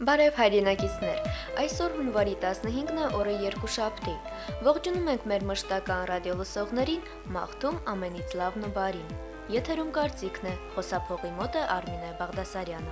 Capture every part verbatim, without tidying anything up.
Բարև հայրենակիցներ, այսօր հունվարի տասնհինգն է, օրը երկուշաբթի։ Ողջունում ենք մեր մշտական ռադիոլսողներին, մաղթում ամենից լավն ու բարին։ Եթերում կարծիքն է, խոսափողի մոտ է Արմինե Բաղդասարյանը։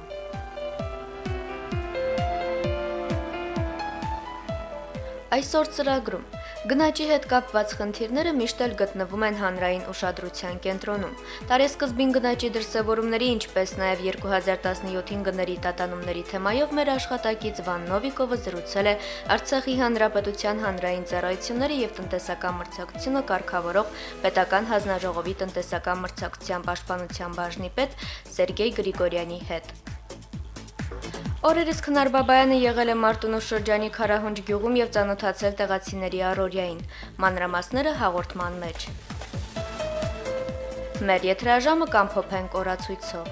Այսօր ծրագրում գնաճի հետ կապված խնդիրները միշտ էլ գտնվում են հանրային ուշադրության կենտրոնում։ Տարեսկզբին գնաճի դրսևորումների, ինչպես նաև երկու հազար տասնյոթին գների տատանումների թեմայով մեր աշխատակից Վան Նովիկովը զրուցել է Արցախի Հանրապետության հանրային ծառայությունները եւ տնտեսական մրցակցությունը կարգավորող Պետական հանձնաժողովի տնտեսական մրցակցության պաշտպանության բաժնի պետ Սերգեյ Գրիգորյանի հետ։ Օրերս Քնար Բաբայանը եղել է Մարտունու շրջանի Քարահունջ գյուղում եւ ծանոթացել տեղացիների առօրյային։ Մանրամասները հաղորդման մեջ։ Մեր եթերաժամը կամփոփենք օրացույցով։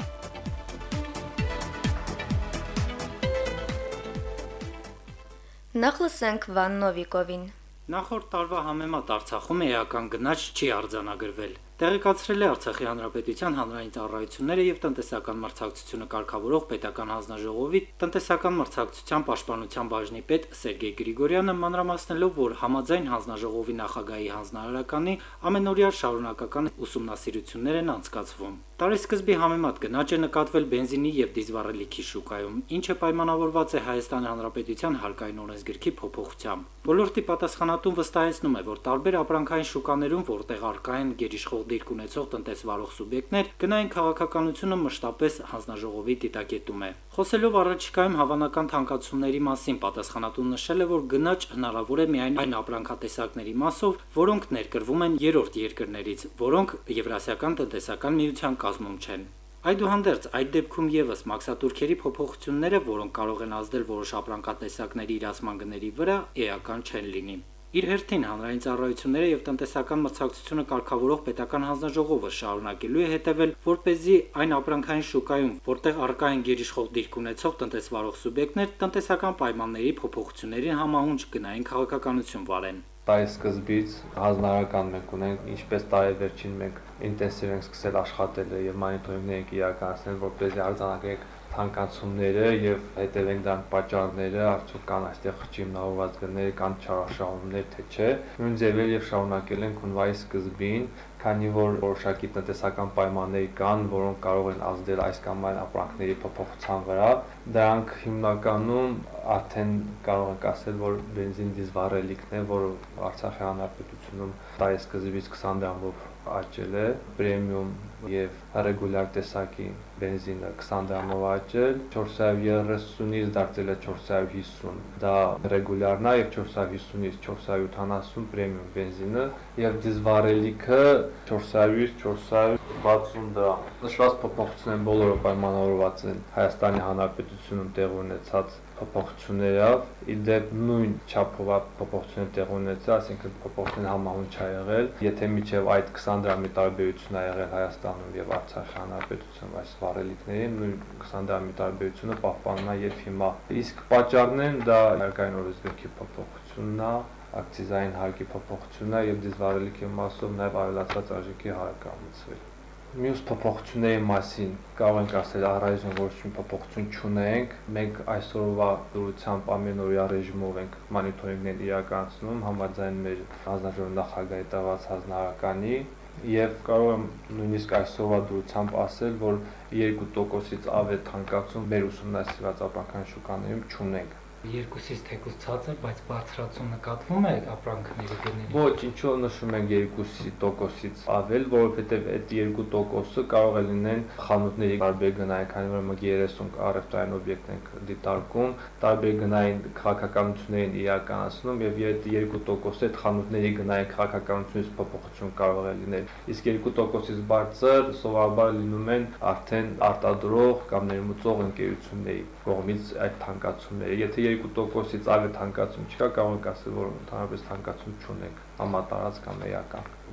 Նախ լսենք Վան Նովիկովին։ Նախորդ տարվա համեմատ Արցախում էական գնաճ չի արձանագրվել։ Տեղեկացրել է Արցախի Հանրապետության հանրային ծառայությունները եւ տնտեսական մրցակցությունը կարգավորող Պետական հանձնաժողովի տնտեսական մրցակցության պաշտպանության բաժնի պետ Սերգեյ Գրիգորյանը մանրամասնելով, որ համաձայն հանձնաժողովի նախագահի հանձնարարականի ամենօրյա շարունակական ուսումնասիրություններ են անցկացվում։ Տարեսկզբի համեմատ գնաճ է նկատվել բենզինի եւ դիզվառելիքի շուկայում, ինչը պայմանավորված է Հայաստանի Հանրապետության հարկային օրենսգրքի փոփոխությամբ։ Ոլորտի պատասխանատուն վստահեցնում է, որ տարբեր ապրանքային շուկաներում, որտեղ առկա են գերիշխող դիրք ունեցող տնտեսվարող սուբյեկտներ, գնային քաղաքականությունը մշտապես հանձնաժողովի դիտակետում է։ Խոսելով առաջիկայում հավանական թանկացումների մասին, պատասխանատուն նշել է, որ գնաճ հնարավոր է միայն այն ապրանքատեսակների մասով, որոնք ներկրվում են երրորդ երկրներից, որոնք Եվրասիական տնտեսական միության կազմում չեն։ Այդուհանդերձ, այդ դեպքում եւս մաքսատուրքերի փոփոխությունները, որոնք կարող են ազդել որոշ ապրանքատեսակների իրացման գների վրա, էական չեն լինի։ Իր հերթին հանրային ծառայությունները եւ տնտեսական մրցակցությունը կարգավորող Պետական հանձնաժողովը շարունակելու է հետևել, որպեսզի այն ապրանքային շուկայում, որտեղ առկա են գերիշխող դիրք ունեցող տնտեսվարող սուբյեկտներ, տնտեսական պայմանների փոփոխություններին համահունչ գնային քաղաքականություն վարեն։ Տարեսկզբից հանձնարարական մենք ունենք, ինչպես տարեվերջին մենք ինտենսիվ ենք սկսել աշխատել եւ մոնիտորինգներ ենք իրականացնել, որպեսզի արձանագրենք թանկացումները եւ հետևենք դրանք պատճառները, արդյոք կան այստեղ խճիմնավորված գներ, կան չարաշահումներ, թե չէ։ Նույն ձևով եւ շարունակել ենք հունվարի սկզբին, քանի որ որոշակի տնտեսական պայմաններ կան, որոնք կարող են ազդել այս կամ այլ ապրանքների փոփոխության վրա։ Դրանք հիմնականում արդեն կարող ենք ասել, որ բենզին դիզվառելիքն է, որը Արցախի Հանրապետությունում տարեսկզբից քսան դրամով աճել է, պրեմիում եւ ռեգուլյար տեսակի բենզինը քսան դրամով աճել, չորս հարյուր երեսունից դարձել է չորս հարյուր հիսուն, դա ռեգուլյարն է եւ չորս հարյուր հիսունից չորս հարյուր ութանասուն պրեմիում բենզինը եւ դիզվառելիքը չորս հարյուրից չորս հարյուր վաթսուն դրամ։ Նշված փոփոխությունները բոլորը պայմանավորված են Հայաստանի Հանրապետությունում տեղ ունեցած փոփոխություններով, իդեպ նույն չափով փոփոխություններ տեղ ունեցել, այսինքն փոփոխությունն համահունչ է եղել, եթե միջև այդ քսան դրամի տարբերություն է եղել Հայաստանում եւ Արցախի Հանրապետությունում այս վառելիքների, նույն քսան դրամի տարբերությունը պահպանում է եւ հիմա։ Իսկ պատճառներն դա հարկային օրենսգրքի փոփոխությունն է, ակցիզային հարկի փոփոխությունն է եւ դիզվառելիքի մասով նաեւ ավելացած արժեքի հարկ կամեցվել։ Մյուս փոփոխությունների մասին կարող ենք ասել առայժմ ոչ մի փոփոխություն չունենք, մենք այսօրվա դրությամբ ամենօրյա ռեժիմով ենք մոնիտորինգներ իրականացնում համաձայն մեր հանձնաժողովի նախագահի տված հանձնարարականի եւ կարող եմ նույնիսկ այսօրվա դրությամբ ասել, որ երկու տոկոսից ավել թանկացում մեր ուսումնասիրված ապրանքային շուկաներում չունենք։ Երկուսից թեկուզ ցածր, բայց բարձրացում նկատվում է ապրանքների գների։ Ոչ, ինչու նշում ենք երկուսի տոկոսից ավել, որովհետև այդ երկու տոկոսը կարող է լինեն խանութների տարբեր գնային, քանի որ մենք երեսուն առևտրային օբյեկտ ենք դիտարկում, տարբեր գնային քաղաքականություններին իրականացնում եւ այդ երկու տոկոսը այդ խանութների գնային քաղաքականությունից փոփոխություն կարող է լինել։ Իսկ երկու տոկոսից բարձր սովորաբար լինում են արդեն արտադրող կամ ներմուծող ընկերությունների կողմից այդ թանկացումները։ Եթե երկու տոկոսից ավել թանկացում չկա, կարող ենք ասել, որ ընդհանրապես թանկացում չունենք, համատարած կամ էական։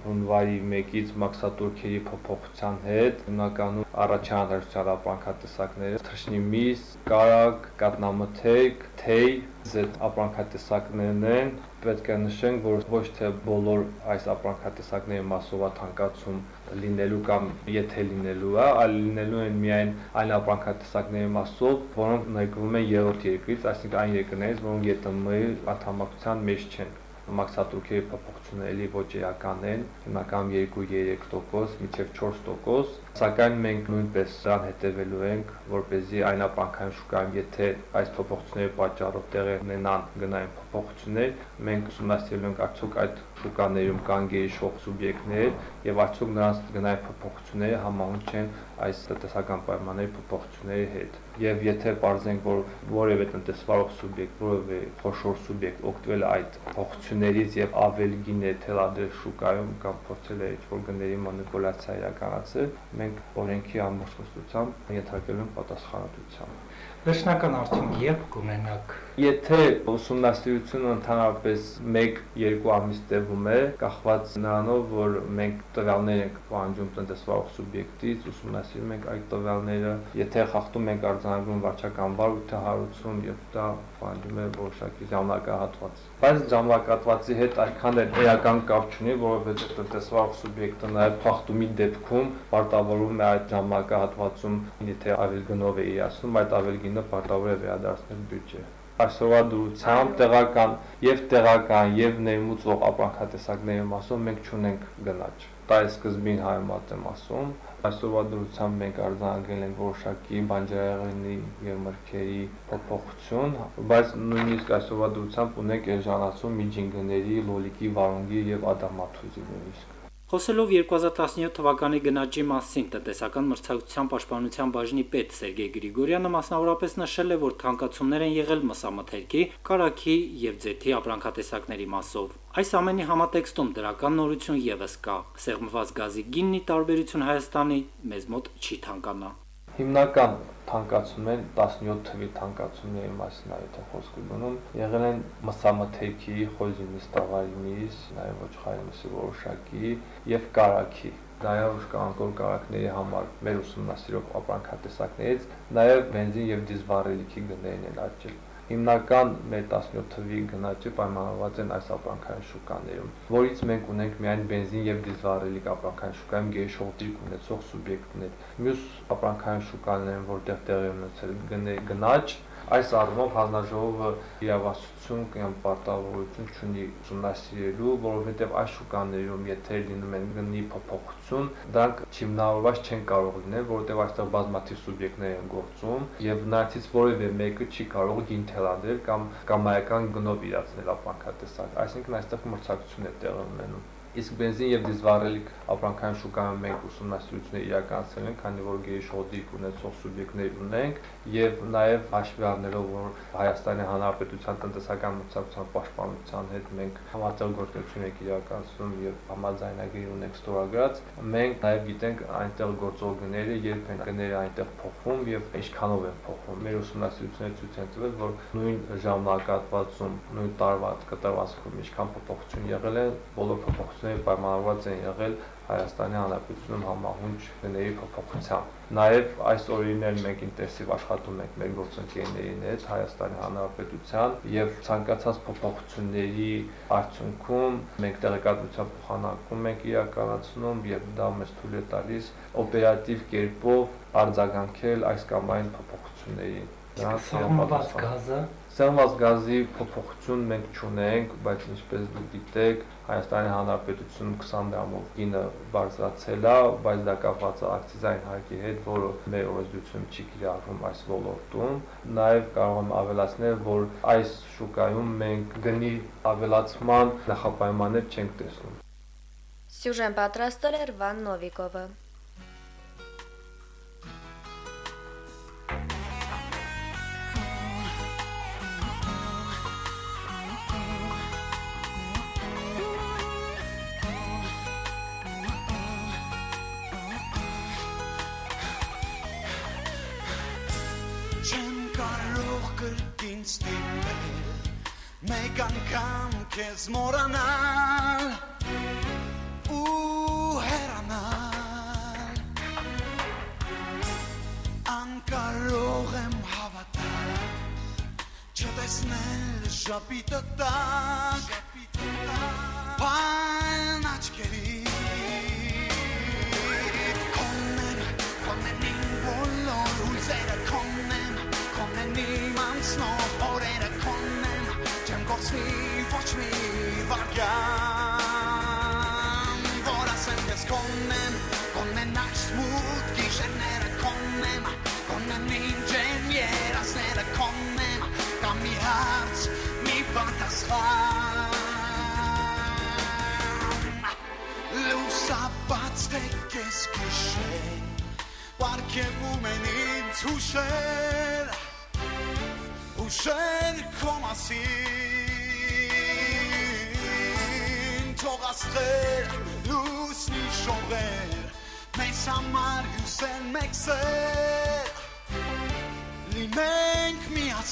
հունվարի մեկից մաքսատուրքերի փոփոխության հետ հիմնականում առաջանալու ապրանքատեսակները թռչնի միս, կարագ, կատնամթերք, թեյ, ձեթ ապրանքատեսակներն են։ Պետք է նշենք, որ ոչ թե բոլոր այս ապրանքատեսակների մասով թանկացում լինելու կամ եթե լինելու է, այլ լինելու են միայն այն ապրանքատեսակների մասով, որոնք ներկվում են երրորդ երկրից, այսինքն այն երկրներից, որոնք Ե Տ Մ-ի անդամակցության մեջ չեն։ Մաքսատուրքերի փոփոխությունների ոչ էական են, հիմնականում երկու երեք տոկոս, մինչև չորս տոկոս, սակայն մենք նույնպես դրան հետևելու ենք, որպեսզի այն ապրանքային շուկայում, եթե այս փոփոխությունների պատճառով տեղի ունենան գնային փոփոխություններ, մենք ուսումնասիրելու ենք արդյոք այդ շուկաներում կան գերիշխող սուբյեկտներ եւ արդյոք նրանց գնային փոփոխությունները համահունչ են այս տնտեսական պայմանների փոփոխությունների հետ։ Եվ եթե պարզենք, որ որևէ տնտեսվարող սուբյեկտ, որևէ խոշոր սուբյեկտ օգտվել է այդ փոխություններից եւ ավելի գին է թելադրել շուկայում կամ փորձել է ինչ-որ գների մանիպուլյացիա իրականացնել, մենք օրենքի ամբողջությամբ ենթարկելու ենք պատասխանատվության։ Վերջնական արդյունք երբ կունենաք։ Եթե ուսումնասիրությունը ընդհանրապես մեկ երկու ամիս տևում է, կախված նրանով, որ մենք տվյալներ ենք պահանջում տնտեսվարող սուբյեկտից, ուսումնասիրում ենք այդ տվյալները, եթե խախտում ենք արձանագրում վարչական վարույթահարություն եւ դա պահանջում է որոշակի ժամանակահատված։ Բայց ժամանակահատվածի հետ այդքան էլ էական կապ չունի, որովհետեւ տնտեսվարող սուբյեկտը նաեւ խախտումի դեպքում պարտավորվում է այդ ժամանակահատվածում, եթե ավել գնով է իրացնում, այդ ավել գինը պարտավոր է վերադարձնել բյուջե։ Այսօրվա դրությամբ տեղական եւ տեղական եւ ներմուծող ապրանքատեսակների մասով մենք չունենք գնաճ։ Դա է սկզբին հայմատ եմ ասում։ Այսօրվա դրությամբ մենք արձանագրել ենք որոշակի բանջարեղենի եւ մրգերի փոփոխություն, բայց նույնիսկ այսօրվա դրությամբ ունենք էժանացում միջին գների, լոլիկի, վարունգի եւ ադամաթուզի նույնիսկ։ Խոսելով երկու հազար տասնյոթ թվականի գնաճի մասին, տնտեսական մրցակցության պաշտպանության բաժնի պետ Սերգեյ Գրիգորյանը մասնավորապես նշել է, որ թանկացումներ են եղել մսամթերքի, կարագի եւ ձեթի ապրանքատեսակների մասով։ Այս ամենի համատեքստում դրական նորություն եւս կա։ Սեղմված գազի գինի տարբերություն Հայաստանի մեզ մոտ չի թանկանա։ Հիմնական թանկացումներ տասնյոթ թվի թանկացումների մասին այդտեղ խոսքը գնում եղել են մսամթերքի, խոզի միս, տաղարի միս, նաև ոչխարի միսի որոշակի եւ կարագի։ Նաև կանկոր կարագների համար մեր ուսումնասիրող ապրանքատեսակներից նաև բենզին եւ դիզվառելիքի գներն են աճել։ Հիմնական մեր տասնյոթ թվի գնաճը պայմանավորված են այս ապրանքային շուկաներում, որից մենք ունենք միայն բենզին եւ դիզվառելիք ապրանքային շուկայում գերիշխող դիրք ունեցող սուբյեկտներ։ Մյուս ապրանքային շուկաներն, որտեղ տեղի ունեցել գնաճ, այս առումով հանձնաժողովը իրավասություն կամ պարտավորություն չունի ուսումնասիրելու, որովհետև այս շուկաներում եթե լինում են գնի փոփոխություն, դրանք չիմնավորված չեն կարող լինել, որովհետև այստեղ բազմաթիվ սուբյեկտներ են գործում եւ նրանցից որևէ մեկը չի կարող գին թելադրել կամ կամայական գնով իրացնել ապրանքատեսակ, այսինքն այստեղ մրցակցություն է տեղի ունենում։ Իսկ բենզին եւ դիզվառելիք ապրանքային շուկայում մենք ուսումնասիրություններ իրականացրել ենք, քանի որ գերիշխող դիրք ունեցող սուբյեկտներ ունենք եւ նաեւ հաշվի առնելով, որ Հայաստանի Հանրապետության տնտեսական մրցակցության պաշտպանության հետ մենք համատեղ գործունեություն ենք իրականացնում եւ համաձայնագիր ունենք ստորագրած, մենք նաեւ գիտենք այնտեղ գործող գները երբ են գները այնտեղ փոխվում եւ ինչքանով են փոխվում։ Մեր ուսումնասիրությունները ցույց են տվել, որ նույն ժամանակահատվածում, նույն տարվա կտրվածքում ինչքան փոփոխություն եղել է, բոլոր փոփոխությունները պայմանավորված են եղել Հայաստանի Հանրապետությունում համահունչ գների փոփոխությամբ։ Նաև այս օրերին մենք ինտենսիվ աշխատում ենք մեր գործընկերների հետ Հայաստանի Հանրապետության եւ ցանկացած փոփոխությունների արդյունքում մենք տեղեկատվության փոխանակում ենք իրականացնում եւ դա մեզ թույլ է տալիս օպերատիվ կերպով արձագանքել այս կամ այն փոփոխություններին։ Սահմանված գազը Սահմանված գազի փոփոխություն մենք չունենք, բայց ինչպես դուք գիտեք, Հայաստանի Հանրապետությունում քսան դրամով գինը բարձրացել է, բայց դա կապված է ակցիզային հարկի հետ, որը մեր օրենսդրությունում չի կիրառվում այս ոլորտում։ Նաև կարող եմ ավելացնել, որ այս շուկայում մենք գնի ավելացման նախապայմաններ չենք տեսնում։ Սյուժեն պատրաստել էր Վան Նովիկովը։ Մեկ անգամ քեզ մոռանալ ու հեռանալ անկարող եմ հավատալ չտեսնել շապիտը տակ պայն աչքերի կոնեն կոնեն իմ բոլոր հույզերը կոնեն կոնեն իմ անցնող օրերը կոնեն չեմ կործնի ոչ մի վարգան որ ասեմ ես կոնեն կոնեն այս մութ գիշերները կոնեն կոնեն իմ ջեն երազները կոնեն կամ մի հարց մի պատասխան լուսաբաց տեկես գիշեր պարգևում են ինձ հուշեր հուշեր քո մասին թող աստղեր լուսնի շողեր մեզ համար հյուսեն մեկ սեր լինենք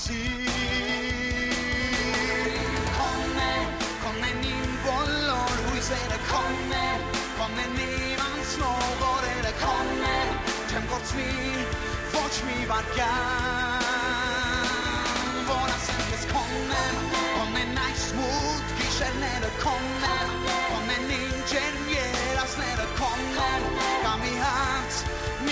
միասին կոնեն կոնեն իմ բոլոր հույզերը կոնեն կոնեն իմ անցնող օրերը կոնեն չեմ կործնի ոչ մի վարգան որ ասեմ ես կոնեն կոնեն այս մութ գիշերները կոնեն կոնեն իմ ջերմ երազները կոնեն կամ մի հարց մի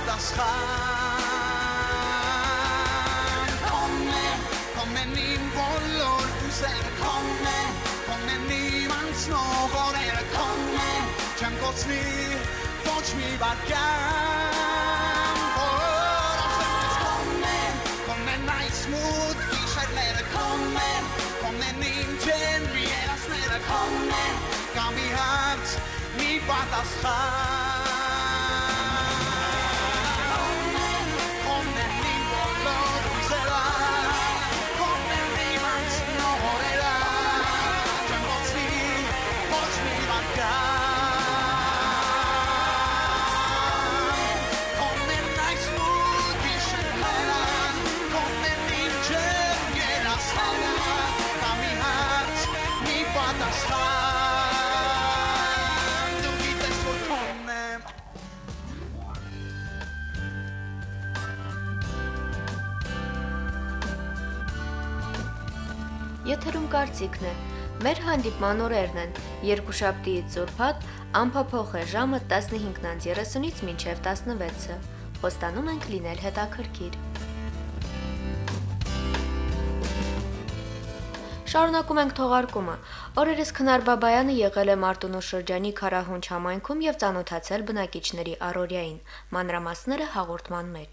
պատասխան կոնեն կոնեն իմ բոլոր հույզերը կոնեն կոնեն իմ անցնող օրերը կոնեն չեմ կործնի ոչ մի վարգան որ ասեմ ես կոնեն կոնեն այս մութ գիշերները կոնեն կոնեն իմ ջերմ երազները կոնեն կամ մի հարց մի պատասխան կոնեն իմ բոլոր հույզերը կոնեն իմ անցնող օրերը չեմ կործնի ոչ մի վարգան կոնեն այս մութ գիշերները կոնեն իմ ջերմ երազները կամ մի հարց մի պատասխան դու գիտես որ կոնեմ Եթերում կարծիքն է։ Մեր հանդիպման օրերն են. երկուշաբթիից ուրբաթ անփոփոխ է ժամը տասնհինգ երեսունից մինչև տասնվեցը։ Խոստանում ենք լինել հետաքրքիր։ Շարունակում ենք թողարկումը։ Օրերս Քնար Բաբայանը եղել է Մարտունու շրջանի Քարահունչ համայնքում եւ ծանոթացել բնակիչների առօրյային։ Մանրամասները հաղորդման մեջ։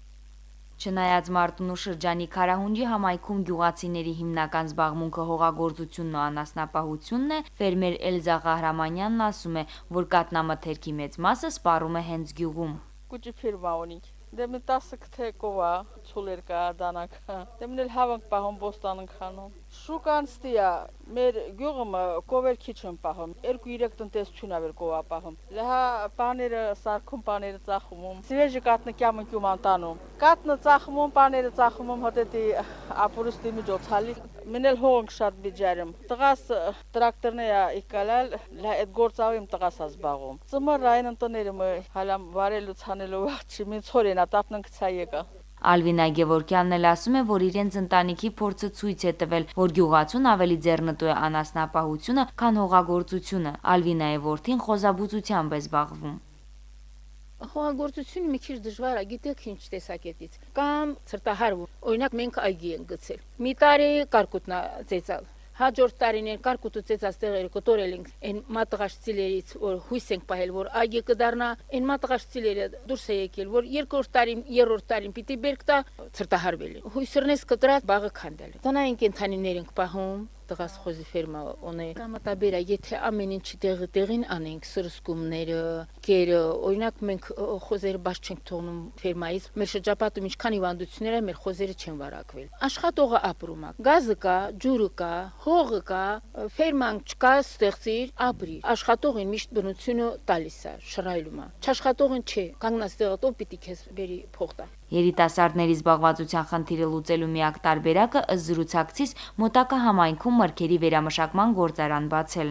Չնայած Մարտունու շրջանի Քարահունջի համայնքում գյուղացիների հիմնական զբաղմունքը հողագործությունն ու անասնապահությունն է, ֆերմեր Էլզա Ղահրամանյանն ասում է, որ կատնամթերքի մեծ մասը սպառում է հենց գյուղում։ Կուճի ֆիրմա ունենք։ Դե մի տասը կթե կովա, ցուլեր կա, դանակ։ Դե մնել հավանք պահում բոստան ենք խանում։ Շուկան ստիա, մեր գյուղը կովեր քիչ են պահում։ Երկու երեք տնտեսություն ավեր կովա պահում։ Լահա պաները սարքում, պաները ծախում։ Սիրեժը կատնը կյամնկյում անտանում։ Կատնը ծախում, պաները ծախում, հոտետի ապուրստի միջոց հալի։ Մնել հողնք շատ բիջարում։ Տղաս տրակտորն է եկալալ, այդ գործավիմ տղաս ազբաղում։ Ծմր այն ընտներում հալամ վարելու ցանելու վաղճի մի ցորեն ատապնք ցայեկա։ Ալվինա Գևորգյանն էլ ասում է, որ իրենց ընտանիքի փորձը ցույց է տվել, որ գյուղացուն ավելի ձեռնտու է անասնապահությունը, քան հողագործությունը։ Ալվինայի որդին խոզաբուծությամբ է զբաղվում։ Հողագործությունը մի քիչ դժվար է, գիտեք ինչ տեսակետից։ Կամ ցրտահարվում։ Օրինակ մենք այգի ենք գցել։ Մի տարի կարկուտնա ծեծալ։ Հաջորդ տարիներ կարկուտը ծեծած տեղերը կտորել ենք այն մատղաշցիներից, որ հույս ենք պահել, որ այգի կդառնա, այն մատղաշցիները դուրս է եկել, որ երկրորդ տարին, երրորդ տարին պիտի բերք տա, ցրտահարվել է։ Հույսերնես կտրած բաղը քանդել է։ Տնային կենթանիներ ենք պահում, տղաս խոզի ֆերմա ունի։ Կամատաբերա, եթե ամեն ինչի տեղը տեղին անենք, սրսկումները, կերը, օրինակ մենք խոզերը բաց չենք թողնում ֆերմայից, մեր շրջապատում ինչքան հիվանդություններ է, մեր խոզերը չեն վարակվել։ Աշխատողը ապրում է, գազը կա, ջուրը կա, հողը կա, ֆերման չկա, ստեղծիր, ապրի։ Աշխատողին միշտ բնությունը տալիս է, շռայլում է։ Չաշխատողին չէ, կանգնած տեղը պիտի քեզ բերի փող տա։ Երիտասարդների զբաղվածության խնդիրը լուծելու միակ տարբերակը ըստ զրուցակցից մոտակա համայնքում մրգերի վերամշակման գործարան բացելն է։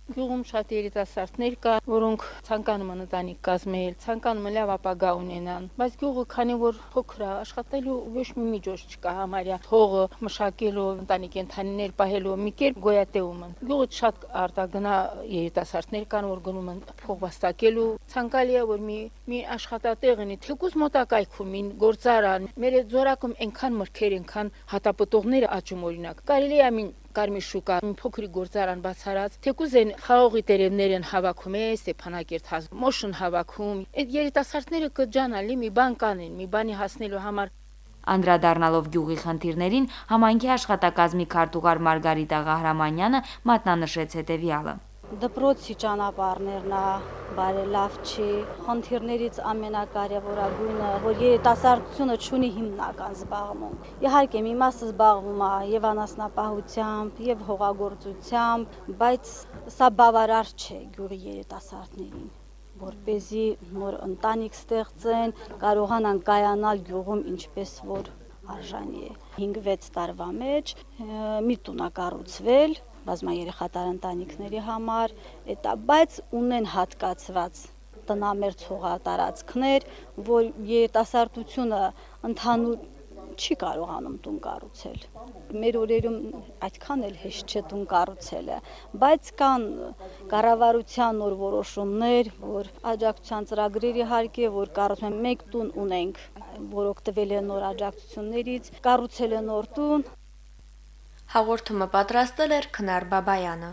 Գյուղում շատ երիտասարդներ կա, որոնք ցանկանում են ընտանիք կազմել, ցանկանում են լավ ապագա ունենան, բայց գյուղը քանի որ փոքր է, աշխատելու ոչ մի միջոց չկա համարյա հողը մշակելու, ընտանիքի ընտանիներ պահելու, մի կերպ գոյատևում են։ Գյուղը շատ արտագնա երիտասարդներ կան, որ գնում են փող վաստակելու, ցանկալի է որ մի մի աշխատատեղ ունի, թեկուզ մոտակայքում մի գործարան, մեր այդ զորակում այնքան մրգեր, այնքան հատապտուղներ աճում օրինակ։ Կարելի է մին Կարմիր շուկա, մի փոքրիկ գործարան բացարած, թեկուզ են խաղողի տերևներ են հավաքում է, Ստեփանակերտ հազ, մոշն հավաքում։ Այդ երիտասարդները կջանալի մի բան կանեն, մի բանի հասնելու համար։ Անդրադառնալով գյուղի խնդիրներին, համայնքի աշխատակազմի քարտուղար Մարգարիտա Ղահրամանյանը մատնանշեց հետևյալը. Դպրոցի ճանապարհներն բարելավ չի, խնդիրներից ամենակարևորագույնը, որ երիտասարդությունը ունի հիմնական զբաղմունք։ Իհարկե, մի մասը զբաղվում է եւ անասնապահությամբ, եւ հողագործությամբ, բայց սա բավարար չէ գյուղի երիտասարդներին, որպեսզի նոր ընտանիք ստեղծեն, կարողանան կայանալ գյուղում ինչպես որ արժանի է։ հինգ-վեց տարվա մեջ մի տուն է կառուցվել բազմաերեխատար ընտանիքների համար, էտա, բայց ունեն հատկացված տնամերձ հողատարածքներ, որ երիտասարդությունը ընդհանուր չի կարողանում տուն կառուցել։ Մեր օրերում այդքան էլ հեշտ չէ տուն կառուցելը, բայց կան կառավարության նոր որոշումներ, որ աջակցության ծրագրեր իհարկե, որ կառուցում են մեկ տուն ունենք, որ օգտվել են նոր աջակցություններից, կառուցել են նոր տուն։ Հաղորդումը պատրաստել էր Քնար Բաբայանը։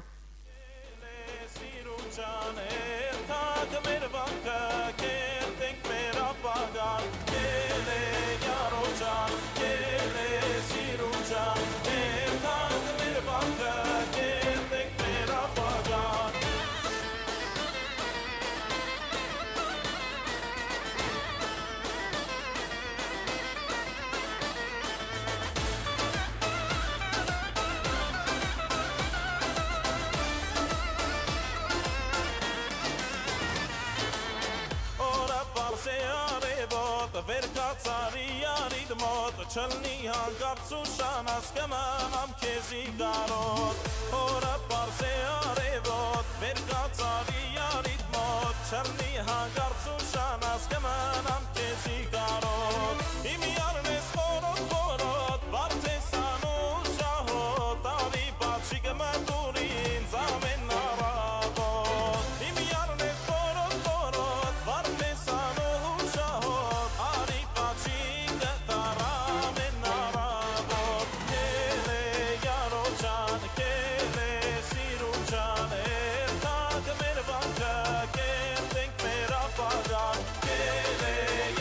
Չլնի հանգարցուշան ասկման ամ կեզի գարոտ Հորը պարս է արևոտ վերկացարի արիտ մոտ Չլնի հանգարցուշան ասկման ամ կեզի գարոտ Իմ յարն ես խորոտ խորոտ վարդեսան ու շահոտ Արի բաչի գմատուրին զամեն արաբոտ Իմ յարն ես խորոտ խորոտ վարդեսան ու շահոտ Արի բաչի Kele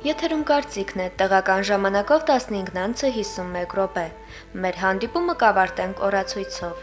Եթերում կարծիքն է, տեղական ժամանակով տասնհինգ անցը հիսունմեկ րոպե։ Մեր հանդիպումը կավարտենք օրացույցով։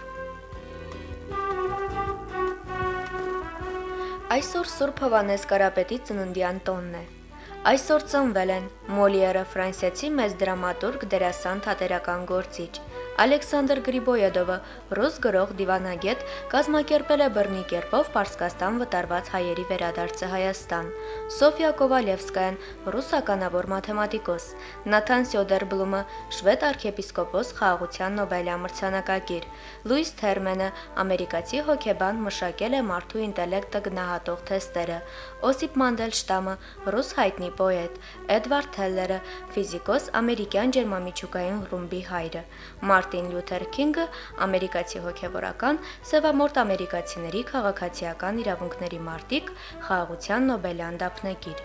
Այսօր Սուրբ Հովհաննես Կարապետի ծննդյան տոնն է։ Այսօր ծնվել են Մոլիերը ֆրանսիացի մեծ դրամատուրգ, դերասան, թատերական գործիչ, Ալեքսանդր Գրիբոյեդովը, ռուս գրող, դիվանագետ, կազմակերպել է բռնի կերպով Պարսկաստան վտարված հայերի վերադարձը Հայաստան, Սոֆիա Կովալևսկայան, ռուսականավոր մաթեմատիկոս, Նաթան Սյոդերբլումը, շվեդ արքեպիսկոպոս, խաղաղության Նոբելյան մրցանակակիր, Լուիս Թերմենը, ամերիկացի հոգեբան, մշակել է մարդու ինտելեկտը գնահատող թեստերը, Օսիպ Մանդելշտամը, ռուս հայտնի պոետ, Էդվարդ Թելլերը, ֆիզիկոս, ամերիկյան ջերմամիջուկային ռումբի հայրը, Մարտին Լյութեր Քինգը, ամերիկացի հոգևորական, սևամորթ ամերիկացիների քաղաքացիական իրավունքների մարտիկ, խաղաղության Նոբելյան դափնեկիր։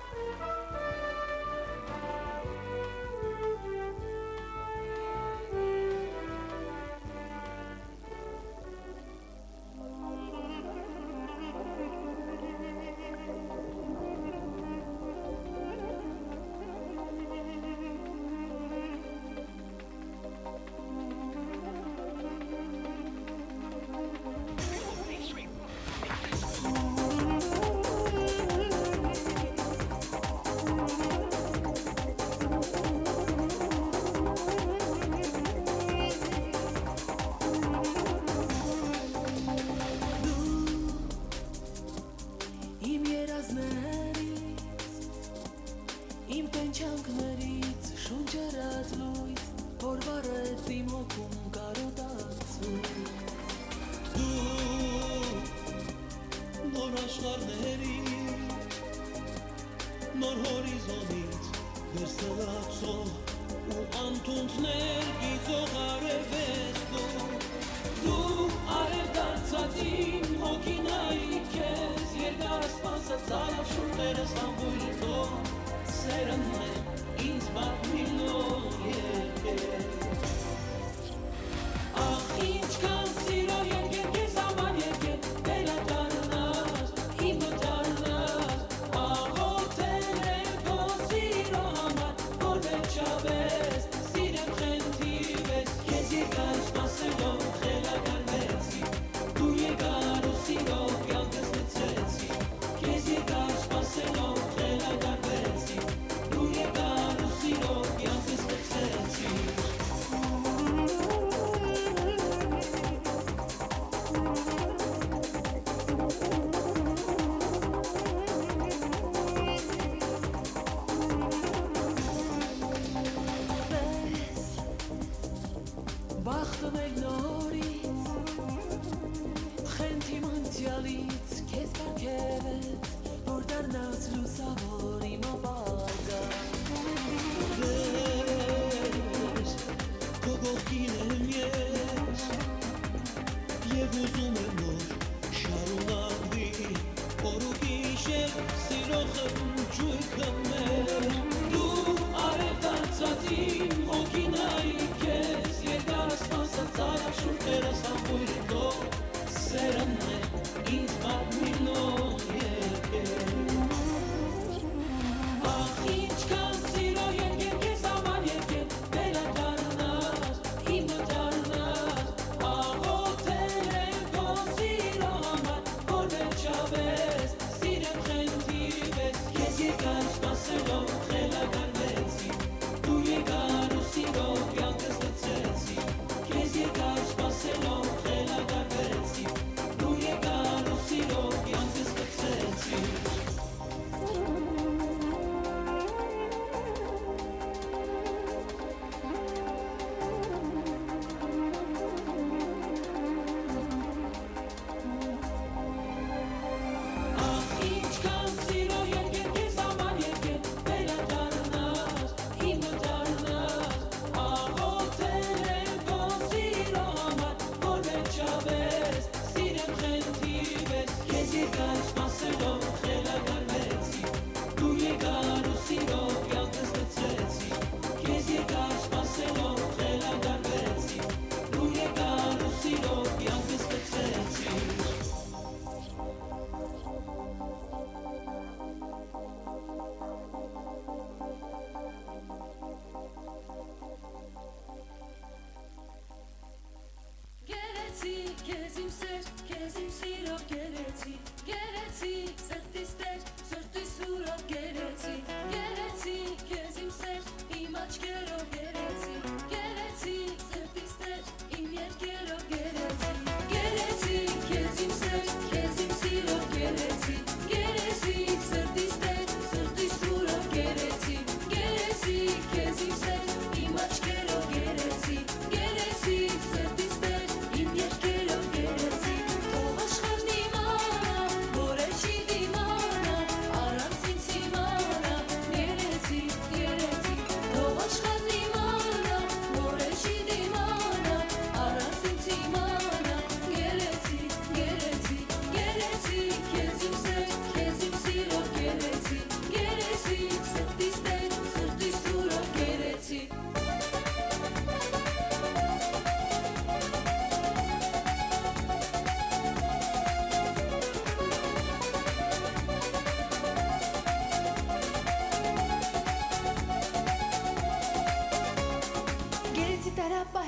Նոր հորիզոնից դրսելացող ու անտունտներ գիզող արևեստով դու արև դարձած իմ հոգինայի քեզ երկար սպասած արաշունքներս համբույրով սերն է ինձ բաղմիլով երկեր ախ ինչքան սիրո երկեր քեզ համար երկեր վերադառնաս իմ դառնաս Բախտն էլ նորից, խենթիմ անցյալից, կեզ պարգևեց, որ դարնաց լուսավոր իմ ավագա Վեր, քո գողքին եմ ես, և ուզում եմ որ շարունակվի, որ ու գիշեր սիրո խնջույքը մեր Դու արև դարձած իմ հոգինայի քեզ երկար սպասած արաշունքներս համբույրով սերն է ինձ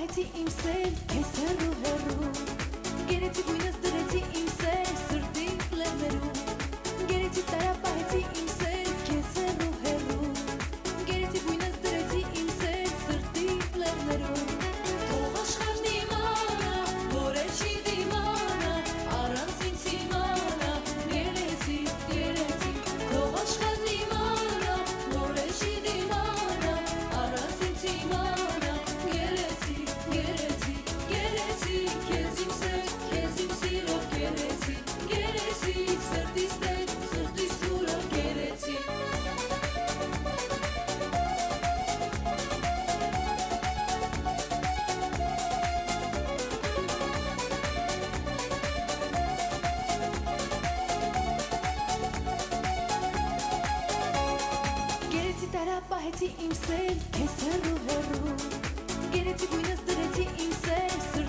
պահեցի իմ սեր, քեզ հեռու հեռու, գերեցի գույնս դրեցի իմ սեր, սրտի լեռներում, գերեցի տարապահեցի իմ սեր, քեզ հեռու հեռու, գերեցի գույնս դրեցի իմ սեր, սրտի լեռներում, թող աշխարհն իմանա, որ էլ չի դիմանա, առանց ինձ իմանա, գերեցի, գերեցի, թող աշխարհն իմանա, որ էլ չի դիմանա, առանց ինձ իմանա, գերեցի, գերեցի, գերեցի, քեզ իմ սեր, քեզ իմ սիրո գերեցի, գերեցի, սրտիս տեր, սրտիս թուրը գերեցի. Գերեցի տարապահեցի իմ սեր, քեզ հեռու հեռու, գերեցի գույնս դրեցի իմ սեր,